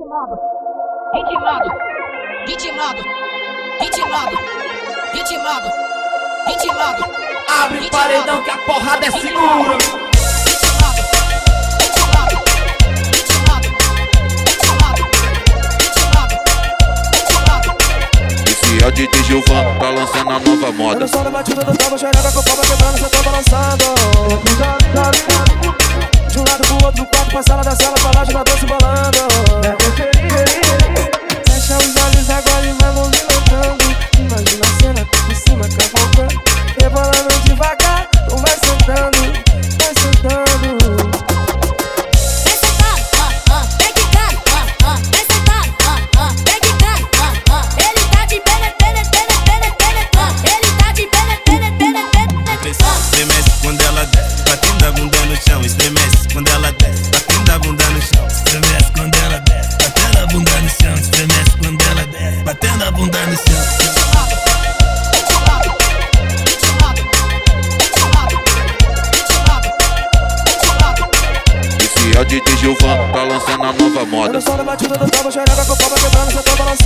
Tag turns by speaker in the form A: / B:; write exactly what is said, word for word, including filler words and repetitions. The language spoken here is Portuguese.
A: Ritmado, ritmado, ritmado, ritmado, ritmado, ritmado.
B: Abre o paredão que a porrada é segura.
A: Ritmado, ritmado, ritmado, ritmado, ritmado, ritmado.
C: Esse é o D J Gilvan, tá lançando a nova moda.
D: No som da batida do tambo, xereca com o pau vai quebrando, cê tá balançando. De um lado pro outro, quarto pra sala da sala, pra lá de lá doce bolando. Fecha os olhos agora e vai movimentando. Imagina a cena por cima, cavalcando, rebolando devagar, tu vai sentando, vai sentando.
A: Vem sentado, ah, ah, vem quicando, ah, ah, vem sentado, ah, ah, vem quicando, ah, ah. Ele tá de pene, pene, pene, pene, pene, ah. Ele tá de pene, pene, pene, pene, pene, ah.
E: Estremece quando ela desce, batendo a bunda no chão. Estremece quando ela desce, batendo a bunda no chão. Estremece quando ela desce, batendo a bunda no chão. Estremece quando ela desce, batendo a bunda no chão.
C: Esse é o D J Gilvan, tá lançando a nova moda.
D: No som da batida do tambo, xereca com o pau vai quebrando, cê tá balançando.